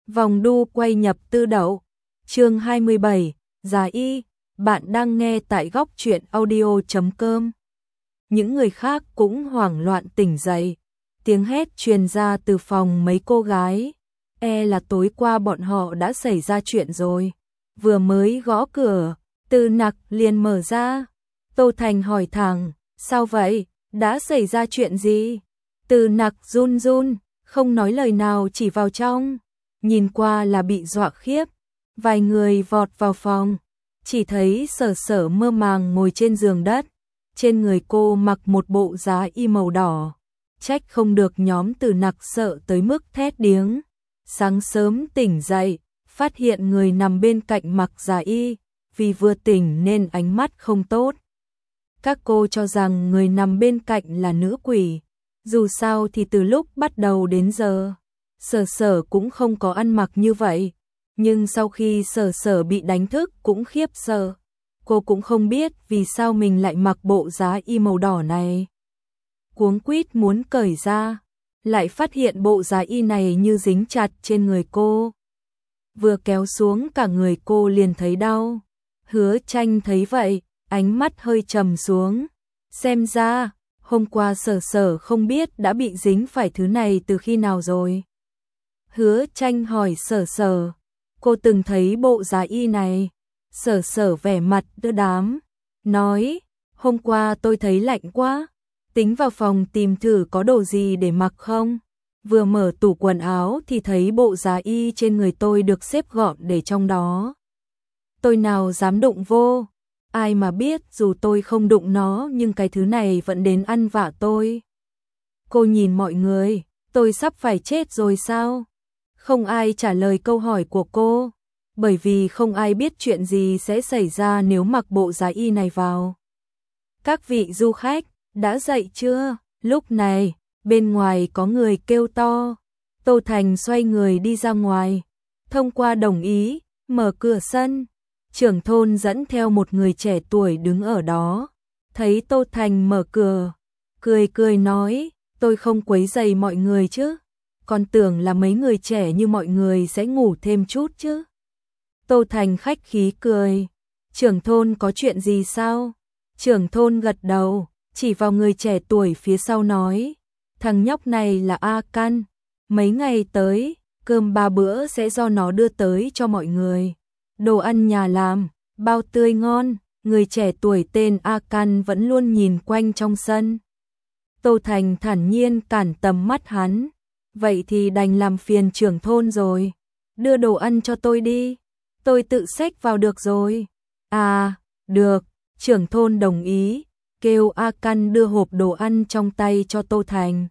Vòng đu quay nhập tư đậu. Chương 27, Giá y. Bạn đang nghe tại góc truyện audio.com. Những người khác cũng hoảng loạn tỉnh dậy. Tiếng hét truyền ra từ phòng mấy cô gái. Là tối qua bọn họ đã xảy ra chuyện rồi. Vừa mới gõ cửa, Từ Nặc liền mở ra. Tô Thành hỏi thẳng, sao vậy? Đã xảy ra chuyện gì? Từ Nặc run run, không nói lời nào chỉ vào trong. Nhìn qua là bị dọa khiếp. Vài người vọt vào phòng. Chỉ thấy Sở Sở mơ màng ngồi trên giường đất. Trên người cô mặc một bộ giá y màu đỏ. Trách không được nhóm Từ Nặc sợ tới mức thét điếng. Sáng sớm tỉnh dậy, phát hiện người nằm bên cạnh mặc giá y. Vì vừa tỉnh nên ánh mắt không tốt. Các cô cho rằng người nằm bên cạnh là nữ quỷ. Dù sao thì từ lúc bắt đầu đến giờ, Sở Sở cũng không có ăn mặc như vậy. Nhưng sau khi Sở Sở bị đánh thức cũng khiếp sợ. Cô cũng không biết vì sao mình lại mặc bộ giá y màu đỏ này. Cuống quýt muốn cởi ra, lại phát hiện bộ giá y này như dính chặt trên người cô. Vừa kéo xuống cả người cô liền thấy đau. Hứa Tranh thấy vậy, ánh mắt hơi trầm xuống. Xem ra, hôm qua Sở Sở không biết đã bị dính phải thứ này từ khi nào rồi. Hứa Tranh hỏi Sở Sở, cô từng thấy bộ giá y này? Sở Sở vẻ mặt đưa đám, nói, hôm qua tôi thấy lạnh quá, tính vào phòng tìm thử có đồ gì để mặc không. Vừa mở tủ quần áo thì thấy bộ giá y trên người tôi được xếp gọn để trong đó. Tôi nào dám đụng vô, ai mà biết dù tôi không đụng nó nhưng cái thứ này vẫn đến ăn vạ tôi. Cô nhìn mọi người, tôi sắp phải chết rồi sao? Không ai trả lời câu hỏi của cô, bởi vì không ai biết chuyện gì sẽ xảy ra nếu mặc bộ giá y này vào. Các vị du khách, đã dậy chưa? Lúc này, bên ngoài có người kêu to. Tô Thành xoay người đi ra ngoài, thông qua đồng ý, mở cửa sân. Trưởng thôn dẫn theo một người trẻ tuổi đứng ở đó. Thấy Tô Thành mở cửa, cười cười nói, tôi không quấy rầy mọi người chứ. Còn tưởng là mấy người trẻ như mọi người sẽ ngủ thêm chút chứ. Tô Thành khách khí cười. Trưởng thôn có chuyện gì sao? Trưởng thôn gật đầu, chỉ vào người trẻ tuổi phía sau nói. Thằng nhóc này là A Căn. Mấy ngày tới, cơm 3 bữa sẽ do nó đưa tới cho mọi người. Đồ ăn nhà làm, bao tươi ngon. Người trẻ tuổi tên A Căn vẫn luôn nhìn quanh trong sân. Tô Thành thản nhiên cản tầm mắt hắn. Vậy thì đành làm phiền trưởng thôn rồi. Đưa đồ ăn cho tôi đi. Tôi tự xách vào được rồi. À, được. Trưởng thôn đồng ý. Kêu A Căn đưa hộp đồ ăn trong tay cho Tô Thành.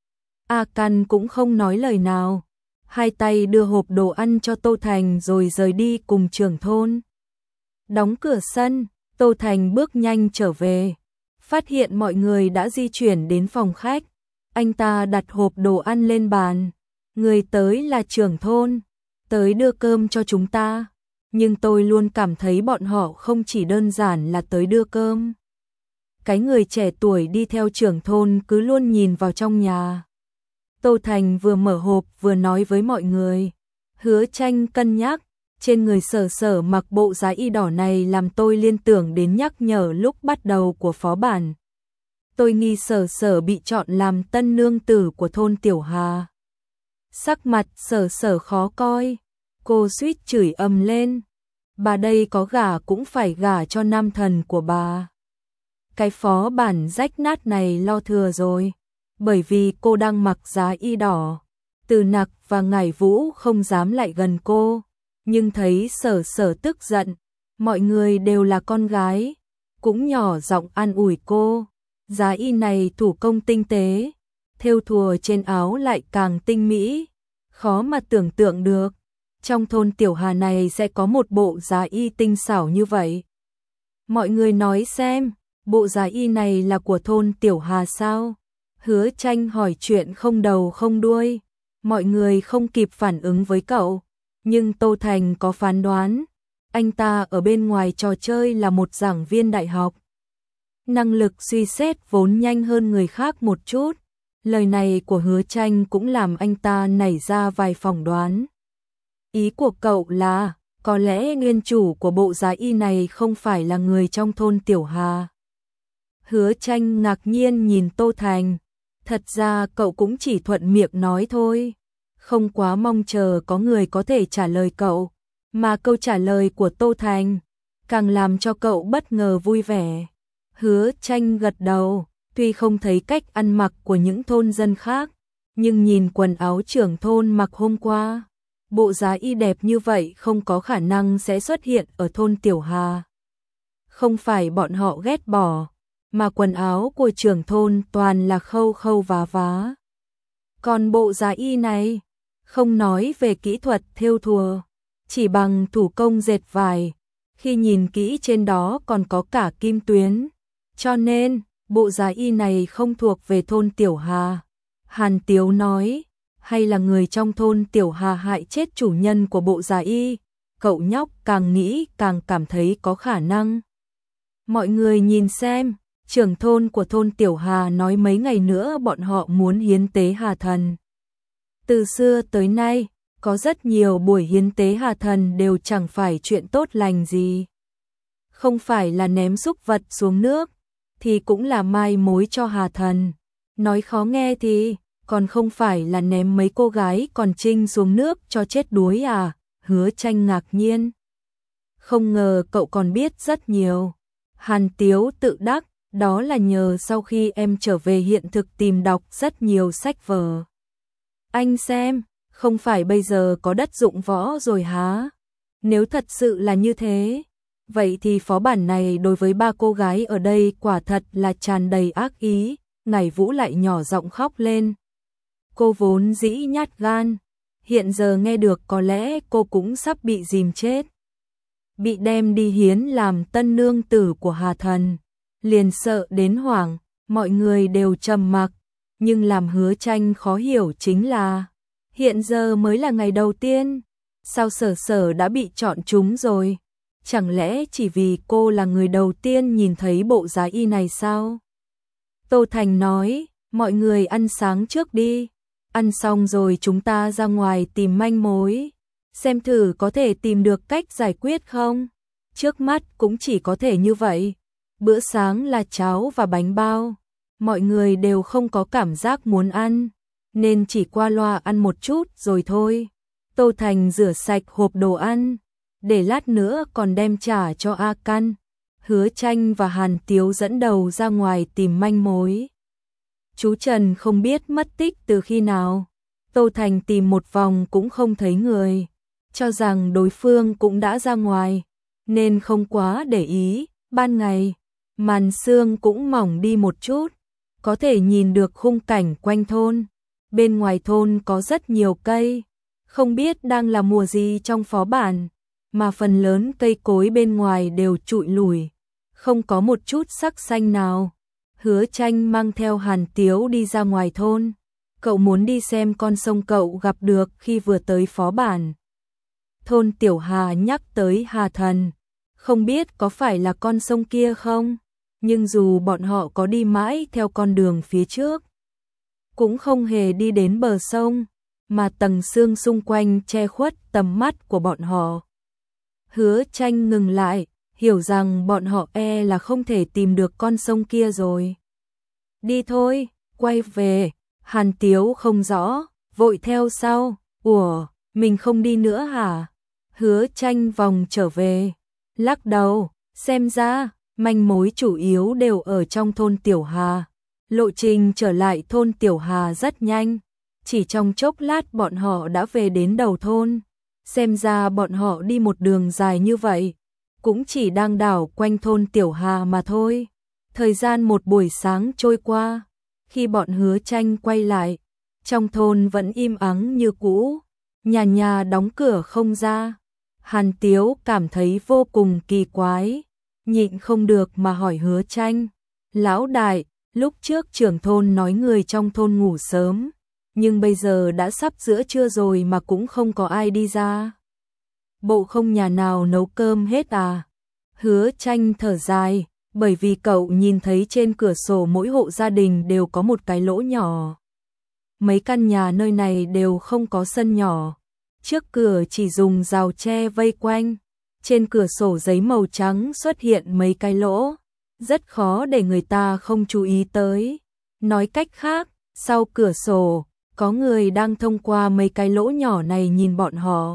A Căn cũng không nói lời nào. Hai tay đưa hộp đồ ăn cho Tô Thành rồi rời đi cùng trưởng thôn. Đóng cửa sân, Tô Thành bước nhanh trở về. Phát hiện mọi người đã di chuyển đến phòng khách. Anh ta đặt hộp đồ ăn lên bàn. Người tới là trưởng thôn, tới đưa cơm cho chúng ta. Nhưng tôi luôn cảm thấy bọn họ không chỉ đơn giản là tới đưa cơm. Cái người trẻ tuổi đi theo trưởng thôn cứ luôn nhìn vào trong nhà. Tô Thành vừa mở hộp vừa nói với mọi người. Hứa Tranh cân nhắc, trên người Sở Sở mặc bộ giá y đỏ này làm tôi liên tưởng đến nhắc nhở lúc bắt đầu của phó bản. Tôi nghi Sở Sở bị chọn làm tân nương tử của thôn Tiểu Hà. Sắc mặt Sở Sở khó coi, cô suýt chửi ầm lên. Bà đây có gả cũng phải gả cho nam thần của bà. Cái phó bản rách nát này lo thừa rồi, bởi vì cô đang mặc giá y đỏ. Từ Nặc và Ngải Vũ không dám lại gần cô, nhưng thấy Sở Sở tức giận, mọi người đều là con gái, cũng nhỏ giọng an ủi cô. Giá y này thủ công tinh tế, thêu thùa trên áo lại càng tinh mỹ, khó mà tưởng tượng được. Trong thôn Tiểu Hà này sẽ có một bộ giá y tinh xảo như vậy. Mọi người nói xem, bộ giá y này là của thôn Tiểu Hà sao? Hứa Tranh hỏi chuyện không đầu không đuôi. Mọi người không kịp phản ứng với cậu, nhưng Tô Thành có phán đoán. Anh ta ở bên ngoài trò chơi là một giảng viên đại học. Năng lực suy xét vốn nhanh hơn người khác một chút. Lời này của Hứa Tranh cũng làm anh ta nảy ra vài phỏng đoán. Ý của cậu là, có lẽ nguyên chủ của bộ giá y này không phải là người trong thôn Tiểu Hà. Hứa Tranh ngạc nhiên nhìn Tô Thành. Thật ra cậu cũng chỉ thuận miệng nói thôi. Không quá mong chờ có người có thể trả lời cậu. Mà câu trả lời của Tô Thành càng làm cho cậu bất ngờ vui vẻ. Hứa Tranh gật đầu, tuy không thấy cách ăn mặc của những thôn dân khác, nhưng nhìn quần áo trưởng thôn mặc hôm qua, bộ giá y đẹp như vậy không có khả năng sẽ xuất hiện ở thôn Tiểu Hà. Không phải bọn họ ghét bỏ, mà quần áo của trưởng thôn toàn là khâu khâu vá vá. Còn bộ giá y này, không nói về kỹ thuật thêu thùa, chỉ bằng thủ công dệt vải, khi nhìn kỹ trên đó còn có cả kim tuyến, cho nên bộ giá y này không thuộc về thôn Tiểu Hà. Hàn Tiếu nói, hay là người trong thôn Tiểu Hà hại chết chủ nhân của bộ giá y? Cậu nhóc càng nghĩ càng cảm thấy có khả năng. Mọi người nhìn xem, trưởng thôn của thôn Tiểu Hà nói mấy ngày nữa bọn họ muốn hiến tế Hà Thần. Từ xưa tới nay, có rất nhiều buổi hiến tế Hà Thần đều chẳng phải chuyện tốt lành gì. Không phải là ném súc vật xuống nước, thì cũng là mai mối cho Hà Thần. Nói khó nghe thì, còn không phải là ném mấy cô gái còn trinh xuống nước cho chết đuối à? Hứa Tranh ngạc nhiên. Không ngờ cậu còn biết rất nhiều. Hàn Tiếu tự đắc, đó là nhờ sau khi em trở về hiện thực tìm đọc rất nhiều sách vở. Anh xem, không phải bây giờ có đất dụng võ rồi hả? Nếu thật sự là như thế, vậy thì phó bản này đối với ba cô gái ở đây quả thật là tràn đầy ác ý. Ngày Vũ lại nhỏ giọng khóc lên. Cô vốn dĩ nhát gan, hiện giờ nghe được có lẽ cô cũng sắp bị dìm chết. Bị đem đi hiến làm tân nương tử của Hà Thần, liền sợ đến hoảng, mọi người đều trầm mặc, nhưng làm Hứa Tranh khó hiểu chính là, hiện giờ mới là ngày đầu tiên, sao Sở Sở đã bị chọn trúng rồi? Chẳng lẽ chỉ vì cô là người đầu tiên nhìn thấy bộ giá y này sao? Tô Thành nói, mọi người ăn sáng trước đi, ăn xong rồi chúng ta ra ngoài tìm manh mối, xem thử có thể tìm được cách giải quyết không. Trước mắt cũng chỉ có thể như vậy, bữa sáng là cháo và bánh bao, mọi người đều không có cảm giác muốn ăn, nên chỉ qua loa ăn một chút rồi thôi. Tô Thành rửa sạch hộp đồ ăn, để lát nữa còn đem trả cho A Căn. Hứa Tranh và Hàn Tiếu dẫn đầu ra ngoài tìm manh mối. Chú Trần không biết mất tích từ khi nào. Tô Thành tìm một vòng cũng không thấy người, cho rằng đối phương cũng đã ra ngoài, nên không quá để ý. Ban ngày, màn sương cũng mỏng đi một chút, có thể nhìn được khung cảnh quanh thôn. Bên ngoài thôn có rất nhiều cây, không biết đang là mùa gì trong phó bản, mà phần lớn cây cối bên ngoài đều trụi lủi, không có một chút sắc xanh nào. Hứa Tranh mang theo Hàn Tiếu đi ra ngoài thôn, cậu muốn đi xem con sông cậu gặp được khi vừa tới phó bản. Thôn Tiểu Hà nhắc tới Hà Thần, không biết có phải là con sông kia không, nhưng dù bọn họ có đi mãi theo con đường phía trước, cũng không hề đi đến bờ sông, mà tầng sương xung quanh che khuất tầm mắt của bọn họ. Hứa Tranh ngừng lại, hiểu rằng bọn họ là không thể tìm được con sông kia rồi. Đi thôi, quay về. Hàn Tiếu không rõ, vội theo sau. Ủa, mình không đi nữa hả? Hứa Tranh vòng trở về, lắc đầu, xem ra manh mối chủ yếu đều ở trong thôn Tiểu Hà. Lộ trình trở lại thôn Tiểu Hà rất nhanh, chỉ trong chốc lát bọn họ đã về đến đầu thôn. Xem ra bọn họ đi một đường dài như vậy, cũng chỉ đang đảo quanh thôn Tiểu Hà mà thôi. Thời gian một buổi sáng trôi qua, khi bọn Hứa Tranh quay lại, trong thôn vẫn im ắng như cũ, nhà nhà đóng cửa không ra. Hàn Tiếu cảm thấy vô cùng kỳ quái, nhịn không được mà hỏi Hứa Tranh, lão đại, lúc trước trưởng thôn nói người trong thôn ngủ sớm, nhưng bây giờ đã sắp giữa trưa rồi mà cũng không có ai đi ra. Bộ không nhà nào nấu cơm hết à? Hứa Tranh thở dài, bởi vì cậu nhìn thấy trên cửa sổ mỗi hộ gia đình đều có một cái lỗ nhỏ. Mấy căn nhà nơi này đều không có sân nhỏ, trước cửa chỉ dùng rào tre vây quanh, trên cửa sổ giấy màu trắng xuất hiện mấy cái lỗ, rất khó để người ta không chú ý tới. Nói cách khác, sau cửa sổ, có người đang thông qua mấy cái lỗ nhỏ này nhìn bọn họ.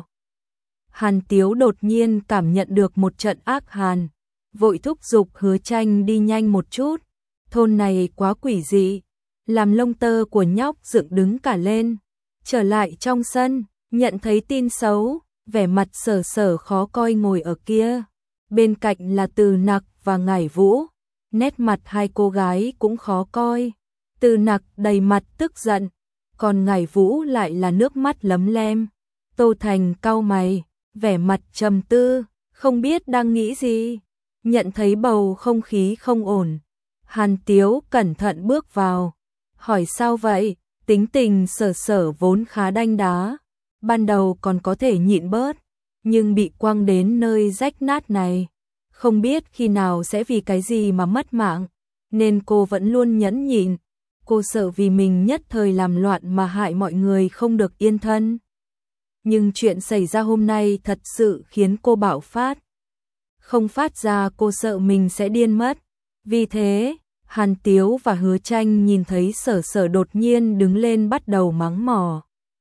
Hàn Tiếu đột nhiên cảm nhận được một trận ác hàn, vội thúc giục Hứa Tranh đi nhanh một chút, thôn này quá quỷ dị, làm lông tơ của nhóc dựng đứng cả lên. Trở lại trong sân, nhận thấy tin xấu, vẻ mặt Sở Sở khó coi ngồi ở kia. Bên cạnh là Từ Nặc và Ngải Vũ, nét mặt hai cô gái cũng khó coi. Từ Nặc đầy mặt tức giận, còn Ngải Vũ lại là nước mắt lấm lem. Tô Thành cau mày, vẻ mặt trầm tư, không biết đang nghĩ gì. Nhận thấy bầu không khí không ổn, Hàn Tiếu cẩn thận bước vào, hỏi sao vậy? Tính tình Sở Sở vốn khá đanh đá, ban đầu còn có thể nhịn bớt, nhưng bị quăng đến nơi rách nát này, không biết khi nào sẽ vì cái gì mà mất mạng, nên cô vẫn luôn nhẫn nhịn. Cô sợ vì mình nhất thời làm loạn mà hại mọi người không được yên thân. Nhưng chuyện xảy ra hôm nay thật sự khiến cô bạo phát. Không phát ra cô sợ mình sẽ điên mất. Vì thế, Hàn Tiếu và Hứa Tranh nhìn thấy Sở Sở đột nhiên đứng lên bắt đầu mắng mỏ.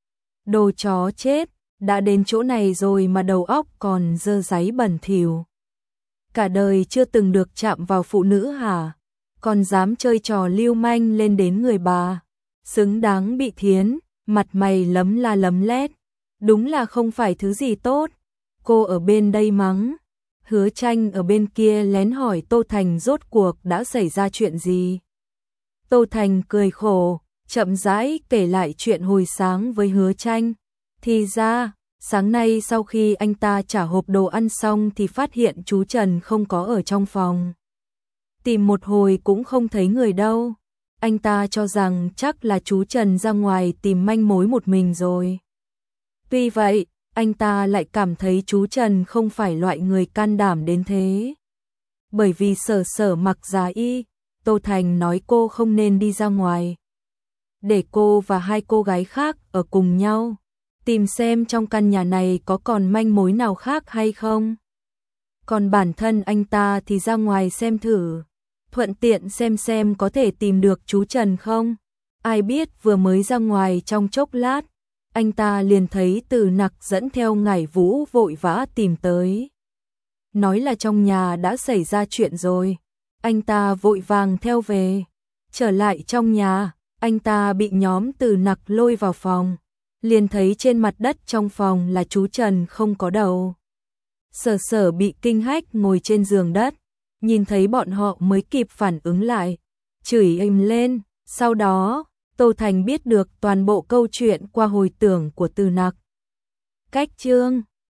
Đồ chó chết, đã đến chỗ này rồi mà đầu óc còn dơ dáy bẩn thỉu. Cả đời chưa từng được chạm vào phụ nữ hả? Còn dám chơi trò lưu manh lên đến người bà. Xứng đáng bị thiến, mặt mày lấm la lấm lét. Đúng là không phải thứ gì tốt. Cô ở bên đây mắng. Hứa Tranh ở bên kia lén hỏi Tô Thành rốt cuộc đã xảy ra chuyện gì. Tô Thành cười khổ, chậm rãi kể lại chuyện hồi sáng với Hứa Tranh. Thì ra, sáng nay sau khi anh ta trả hộp đồ ăn xong thì phát hiện chú Trần không có ở trong phòng. Tìm một hồi cũng không thấy người đâu. Anh ta cho rằng chắc là chú Trần ra ngoài tìm manh mối một mình rồi. Tuy vậy, anh ta lại cảm thấy chú Trần không phải loại người can đảm đến thế. Bởi vì Sở Sở mặc giá y, Tô Thành nói cô không nên đi ra ngoài. Để cô và hai cô gái khác ở cùng nhau, tìm xem trong căn nhà này có còn manh mối nào khác hay không. Còn bản thân anh ta thì ra ngoài xem thử, thuận tiện xem có thể tìm được chú Trần không. Ai biết vừa mới ra ngoài trong chốc lát, anh ta liền thấy Từ Nặc dẫn theo Ngải Vũ vội vã tìm tới. Nói là trong nhà đã xảy ra chuyện rồi, anh ta vội vàng theo về. Trở lại trong nhà, anh ta bị nhóm Từ Nặc lôi vào phòng, liền thấy trên mặt đất trong phòng là chú Trần không có đầu. Sở Sở bị kinh hách ngồi trên giường đất, nhìn thấy bọn họ mới kịp phản ứng lại, chửi ầm lên. Sau đó, Tô Thành biết được toàn bộ câu chuyện qua hồi tưởng của Từ Nặc. Cách chương